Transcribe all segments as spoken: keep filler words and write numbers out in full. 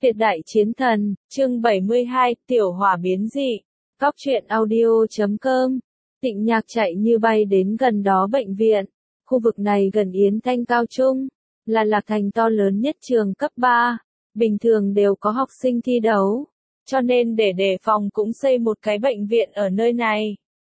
Tuyệt đại chiến thần, chương bảy mươi hai, tiểu hỏa biến dị. Góc truyện audio chấm com. Tịnh Nhạc chạy như bay đến gần đó bệnh viện. Khu vực này gần Yến Thanh Cao Trung, là Lạc Thành to lớn nhất trường cấp ba. Bình thường đều có học sinh thi đấu, cho nên để đề phòng cũng xây một cái bệnh viện ở nơi này.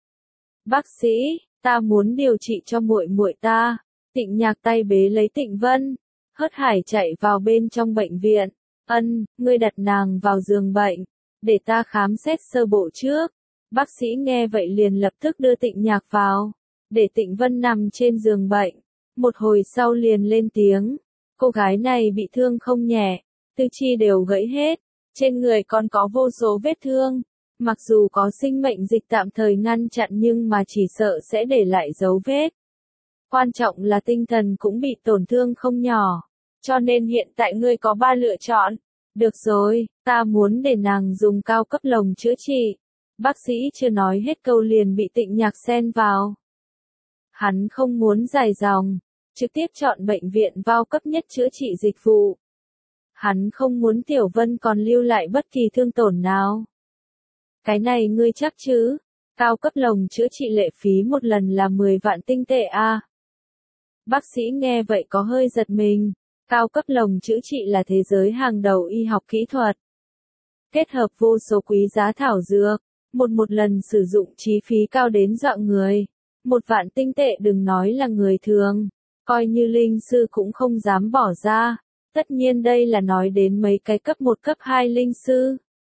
Bác sĩ, ta muốn điều trị cho muội muội ta. Tịnh Nhạc tay bế lấy Tịnh Vân, hớt hải chạy vào bên trong bệnh viện. Ân, ngươi đặt nàng vào giường bệnh, để ta khám xét sơ bộ trước. Bác sĩ nghe vậy liền lập tức đưa Tịnh Nhạc vào, để Tịnh Vân nằm trên giường bệnh. Một hồi sau liền lên tiếng, cô gái này bị thương không nhẹ, tứ chi đều gãy hết, trên người còn có vô số vết thương. Mặc dù có sinh mệnh dịch tạm thời ngăn chặn nhưng mà chỉ sợ sẽ để lại dấu vết. Quan trọng là tinh thần cũng bị tổn thương không nhỏ. Cho nên hiện tại ngươi có ba lựa chọn. Được rồi, ta muốn để nàng dùng cao cấp lồng chữa trị. Bác sĩ chưa nói hết câu liền bị Tịnh Nhạc xen vào. Hắn không muốn dài dòng, trực tiếp chọn bệnh viện cao cấp nhất chữa trị dịch vụ. Hắn không muốn Tiểu Vân còn lưu lại bất kỳ thương tổn nào. Cái này ngươi chắc chứ? Cao cấp lồng chữa trị lệ phí một lần là mười vạn tinh tệ a. Bác sĩ nghe vậy có hơi giật mình. Cao cấp lồng chữa trị là thế giới hàng đầu y học kỹ thuật. Kết hợp vô số quý giá thảo dược, một một lần sử dụng chi phí cao đến dọa người. Một vạn tinh tệ đừng nói là người thường, coi như linh sư cũng không dám bỏ ra. Tất nhiên đây là nói đến mấy cái cấp một cấp hai linh sư.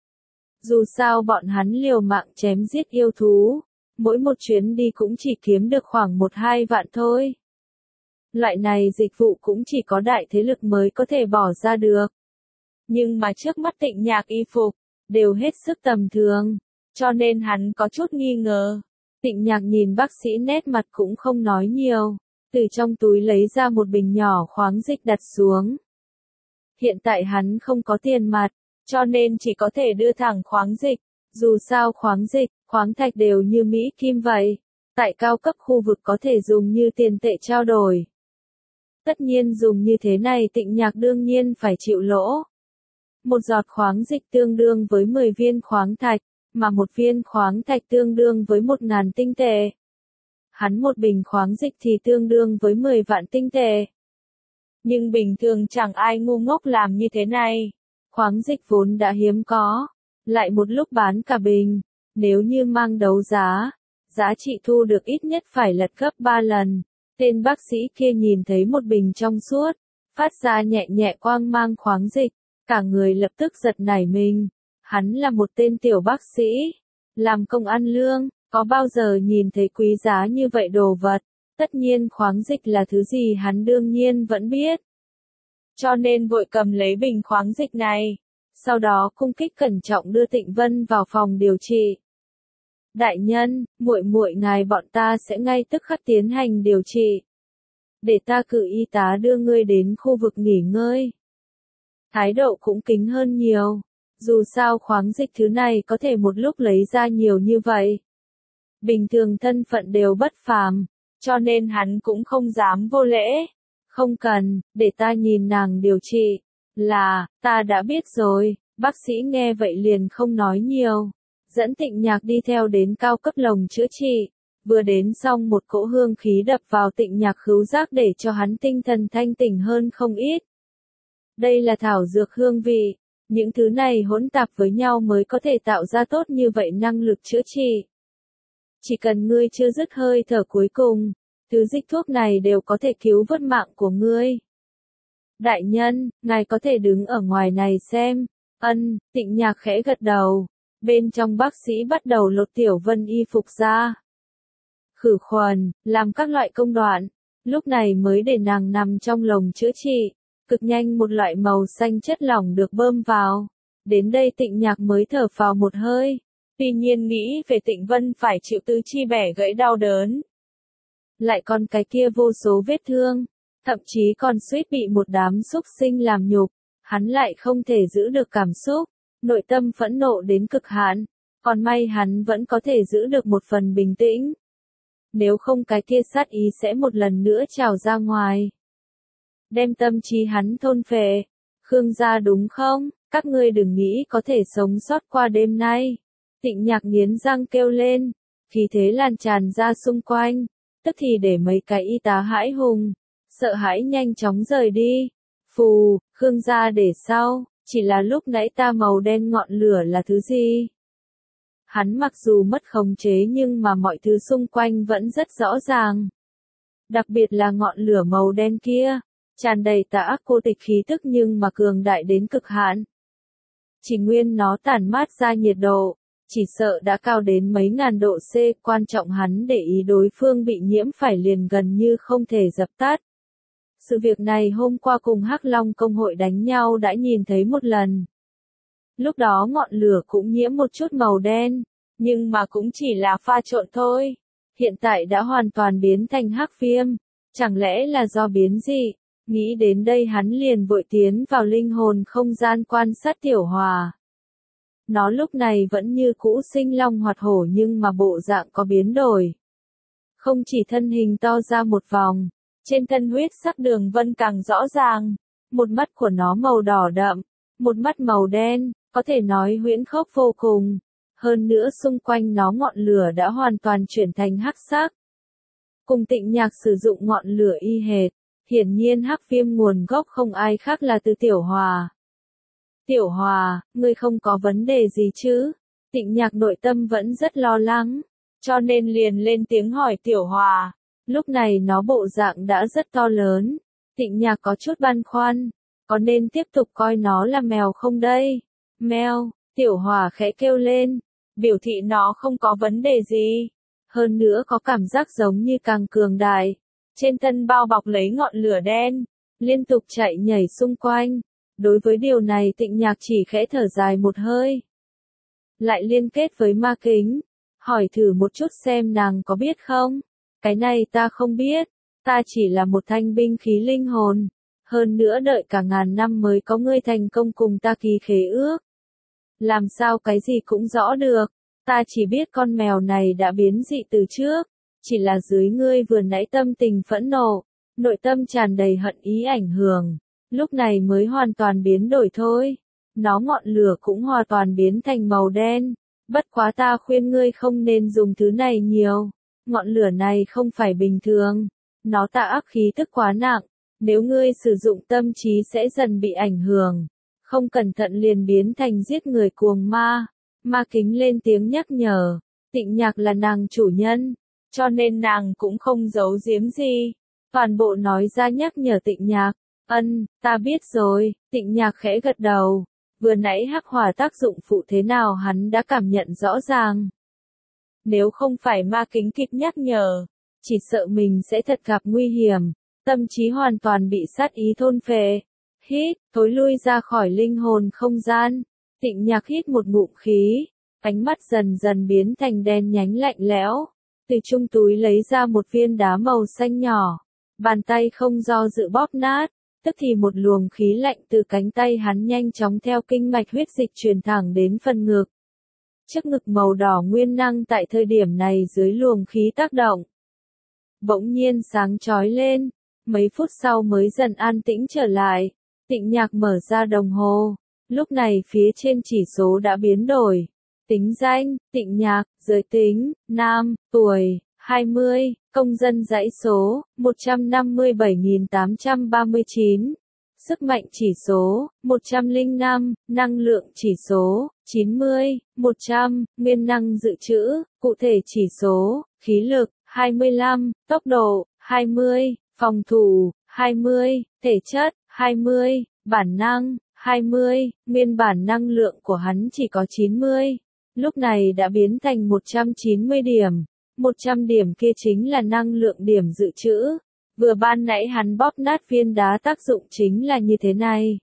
Dù sao bọn hắn liều mạng chém giết yêu thú, mỗi một chuyến đi cũng chỉ kiếm được khoảng một hai vạn thôi. Loại này dịch vụ cũng chỉ có đại thế lực mới có thể bỏ ra được. Nhưng mà trước mắt Tịnh Nhạc y phục, đều hết sức tầm thường, cho nên hắn có chút nghi ngờ. Tịnh Nhạc nhìn bác sĩ nét mặt cũng không nói nhiều, từ trong túi lấy ra một bình nhỏ khoáng dịch đặt xuống. Hiện tại hắn không có tiền mặt, cho nên chỉ có thể đưa thẳng khoáng dịch. Dù sao khoáng dịch, khoáng thạch đều như Mỹ Kim vậy. Tại cao cấp khu vực có thể dùng như tiền tệ trao đổi. Tất nhiên dùng như thế này Tịnh Nhạc đương nhiên phải chịu lỗ. Một giọt khoáng dịch tương đương với mười viên khoáng thạch, mà một viên khoáng thạch tương đương với một ngàn tinh tệ. Hắn một bình khoáng dịch thì tương đương với mười vạn tinh tệ. Nhưng bình thường chẳng ai ngu ngốc làm như thế này. Khoáng dịch vốn đã hiếm có, lại một lúc bán cả bình, nếu như mang đấu giá, giá trị thu được ít nhất phải lật gấp ba lần. Tên bác sĩ kia nhìn thấy một bình trong suốt, phát ra nhẹ nhẹ quang mang khoáng dịch, cả người lập tức giật nảy mình. Hắn là một tên tiểu bác sĩ, làm công ăn lương, có bao giờ nhìn thấy quý giá như vậy đồ vật. Tất nhiên khoáng dịch là thứ gì hắn đương nhiên vẫn biết. Cho nên vội cầm lấy bình khoáng dịch này, sau đó cung kích cẩn trọng đưa Tịnh Vân vào phòng điều trị. Đại nhân, muội muội ngài bọn ta sẽ ngay tức khắc tiến hành điều trị. Để ta cử y tá đưa ngươi đến khu vực nghỉ ngơi. Thái độ cũng kính hơn nhiều. Dù sao khoáng dịch thứ này có thể một lúc lấy ra nhiều như vậy. Bình thường thân phận đều bất phàm, cho nên hắn cũng không dám vô lễ. Không cần, để ta nhìn nàng điều trị. Là, ta đã biết rồi. Bác sĩ nghe vậy liền không nói nhiều. Dẫn Tịnh Nhạc đi theo đến cao cấp lồng chữa trị. Vừa đến xong một cỗ hương khí đập vào Tịnh Nhạc khứu giác để cho hắn tinh thần thanh tỉnh hơn không ít. Đây là thảo dược hương vị. Những thứ này hỗn tạp với nhau mới có thể tạo ra tốt như vậy năng lực chữa trị. Chỉ cần ngươi chưa dứt hơi thở cuối cùng, thứ dịch thuốc này đều có thể cứu vớt mạng của ngươi. Đại nhân, ngài có thể đứng ở ngoài này xem. Ân, Tịnh Nhạc khẽ gật đầu. Bên trong bác sĩ bắt đầu lột Tiểu Vân y phục ra. Khử khuẩn, làm các loại công đoạn. Lúc này mới để nàng nằm trong lồng chữa trị. Cực nhanh một loại màu xanh chất lỏng được bơm vào. Đến đây Tịnh Nhạc mới thở phào một hơi. Tuy nhiên nghĩ về Tịnh Vân phải chịu tứ chi bẻ gãy đau đớn. Lại còn cái kia vô số vết thương. Thậm chí còn suýt bị một đám xúc sinh làm nhục. Hắn lại không thể giữ được cảm xúc. Nội tâm phẫn nộ đến cực hạn. Còn may hắn vẫn có thể giữ được một phần bình tĩnh. Nếu không cái kia sát ý sẽ một lần nữa trào ra ngoài. Đem tâm trí hắn thôn phệ. Khương gia đúng không? Các ngươi đừng nghĩ có thể sống sót qua đêm nay. Tịnh Nhạc nghiến răng kêu lên, khí thế lan tràn ra xung quanh, tức thì để mấy cái y tá hãi hùng, sợ hãi nhanh chóng rời đi. Phù, Khương gia để sau, chỉ là lúc nãy ta màu đen ngọn lửa là thứ gì? Hắn mặc dù mất khống chế nhưng mà mọi thứ xung quanh vẫn rất rõ ràng. Đặc biệt là ngọn lửa màu đen kia, tràn đầy tà ác cô tịch khí tức nhưng mà cường đại đến cực hạn. Chỉ nguyên nó tản mát ra nhiệt độ, chỉ sợ đã cao đến mấy ngàn độ C, quan trọng hắn để ý đối phương bị nhiễm phải liền gần như không thể dập tắt. Sự việc này hôm qua cùng Hắc Long công hội đánh nhau đã nhìn thấy một lần. Lúc đó ngọn lửa cũng nhiễm một chút màu đen, nhưng mà cũng chỉ là pha trộn thôi. Hiện tại đã hoàn toàn biến thành hắc viêm, chẳng lẽ là do biến dị? Nghĩ đến đây hắn liền vội tiến vào linh hồn không gian quan sát Tiểu Hòa. Nó lúc này vẫn như cũ sinh long hoạt hổ nhưng mà bộ dạng có biến đổi. Không chỉ thân hình to ra một vòng, trên thân huyết sắc đường vân càng rõ ràng, một mắt của nó màu đỏ đậm, một mắt màu đen, có thể nói huyễn khốc vô cùng. Hơn nữa xung quanh nó ngọn lửa đã hoàn toàn chuyển thành hắc sắc. Cùng Tịnh Nhạc sử dụng ngọn lửa y hệt, hiển nhiên hắc viêm nguồn gốc không ai khác là từ Tiểu Hòa. Tiểu Hòa, ngươi không có vấn đề gì chứ? Tịnh Nhạc nội tâm vẫn rất lo lắng, cho nên liền lên tiếng hỏi Tiểu Hòa. Lúc này nó bộ dạng đã rất to lớn, Tịnh Nhạc có chút băn khoăn, có nên tiếp tục coi nó là mèo không đây? Mèo, Tiểu Hòa khẽ kêu lên, biểu thị nó không có vấn đề gì. Hơn nữa có cảm giác giống như càng cường đại, trên thân bao bọc lấy ngọn lửa đen, liên tục chạy nhảy xung quanh. Đối với điều này Tịnh Nhạc chỉ khẽ thở dài một hơi. Lại liên kết với Ma Kính, hỏi thử một chút xem nàng có biết không? Cái này ta không biết, ta chỉ là một thanh binh khí linh hồn. Hơn nữa đợi cả ngàn năm mới có ngươi thành công cùng ta ký khế ước. Làm sao cái gì cũng rõ được, ta chỉ biết con mèo này đã biến dị từ trước, chỉ là dưới ngươi vừa nãy tâm tình phẫn nộ, nội tâm tràn đầy hận ý ảnh hưởng, lúc này mới hoàn toàn biến đổi thôi. Nó ngọn lửa cũng hoàn toàn biến thành màu đen, bất quá ta khuyên ngươi không nên dùng thứ này nhiều, ngọn lửa này không phải bình thường, nó tà ác khí tức quá nặng, nếu ngươi sử dụng tâm trí sẽ dần bị ảnh hưởng. Không cẩn thận liền biến thành giết người cuồng ma. Ma Kính lên tiếng nhắc nhở, Tịnh Nhạc là nàng chủ nhân, cho nên nàng cũng không giấu giếm gì. Toàn bộ nói ra nhắc nhở Tịnh Nhạc. Ân, ta biết rồi, Tịnh Nhạc khẽ gật đầu. Vừa nãy hắc hỏa tác dụng phụ thế nào hắn đã cảm nhận rõ ràng. Nếu không phải Ma Kính kịp nhắc nhở, chỉ sợ mình sẽ thật gặp nguy hiểm, tâm trí hoàn toàn bị sát ý thôn phệ. Hít, thối lui ra khỏi linh hồn không gian. Tịnh Nhạc hít một ngụm khí, ánh mắt dần dần biến thành đen nhánh lạnh lẽo. Từ trong túi lấy ra một viên đá màu xanh nhỏ, bàn tay không do dự bóp nát, tức thì một luồng khí lạnh từ cánh tay hắn nhanh chóng theo kinh mạch huyết dịch truyền thẳng đến phần ngực. Chiếc ngực màu đỏ nguyên năng tại thời điểm này dưới luồng khí tác động, bỗng nhiên sáng chói lên, mấy phút sau mới dần an tĩnh trở lại. Tịnh Nhạc mở ra đồng hồ, lúc này phía trên chỉ số đã biến đổi. Tính danh, Tịnh Nhạc, giới tính, nam, tuổi, hai mươi, công dân dãy số, một trăm năm mươi bảy nghìn tám trăm ba mươi chín. Sức mạnh chỉ số, một trăm lẻ năm, năng lượng chỉ số, chín mươi, một trăm, nguyên năng dự trữ, cụ thể chỉ số, khí lực, hai mươi lăm, tốc độ, hai mươi, phòng thủ, hai mươi, thể chất, hai mươi, bản năng, hai mươi, nguyên bản năng lượng của hắn chỉ có chín mươi, lúc này đã biến thành một trăm chín mươi điểm, một trăm điểm kia chính là năng lượng điểm dự trữ, vừa ban nãy hắn bóp nát viên đá tác dụng chính là như thế này.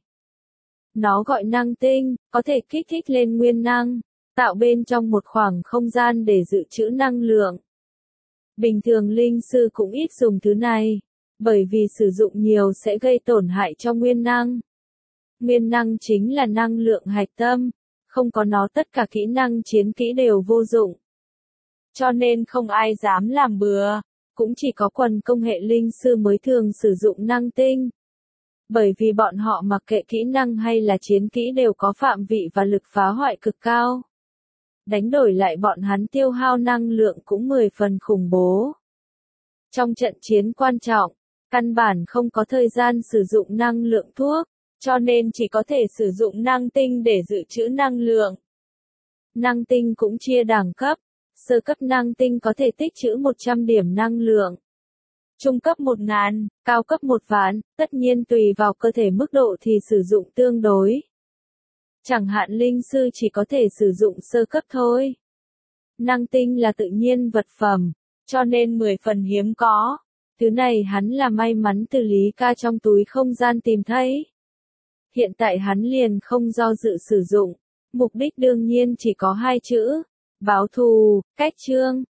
Nó gọi năng tinh, có thể kích thích lên nguyên năng, tạo bên trong một khoảng không gian để dự trữ năng lượng. Bình thường linh sư cũng ít dùng thứ này, bởi vì sử dụng nhiều sẽ gây tổn hại cho nguyên năng. Nguyên năng chính là năng lượng hạch tâm, không có nó tất cả kỹ năng chiến kỹ đều vô dụng. Cho nên không ai dám làm bừa, cũng chỉ có quần công hệ linh sư mới thường sử dụng năng tinh. Bởi vì bọn họ mặc kệ kỹ năng hay là chiến kỹ đều có phạm vị và lực phá hoại cực cao. Đánh đổi lại bọn hắn tiêu hao năng lượng cũng mười phần khủng bố. Trong trận chiến quan trọng, căn bản không có thời gian sử dụng năng lượng thuốc, cho nên chỉ có thể sử dụng năng tinh để dự trữ năng lượng. Năng tinh cũng chia đẳng cấp, sơ cấp năng tinh có thể tích trữ một trăm điểm năng lượng. Trung cấp một ngàn, cao cấp một vạn, tất nhiên tùy vào cơ thể mức độ thì sử dụng tương đối. Chẳng hạn linh sư chỉ có thể sử dụng sơ cấp thôi. Năng tinh là tự nhiên vật phẩm, cho nên mười phần hiếm có. Thứ này hắn là may mắn từ Lý Ca trong túi không gian tìm thấy. Hiện tại hắn liền không do dự sử dụng. Mục đích đương nhiên chỉ có hai chữ. Báo thù, cách chương.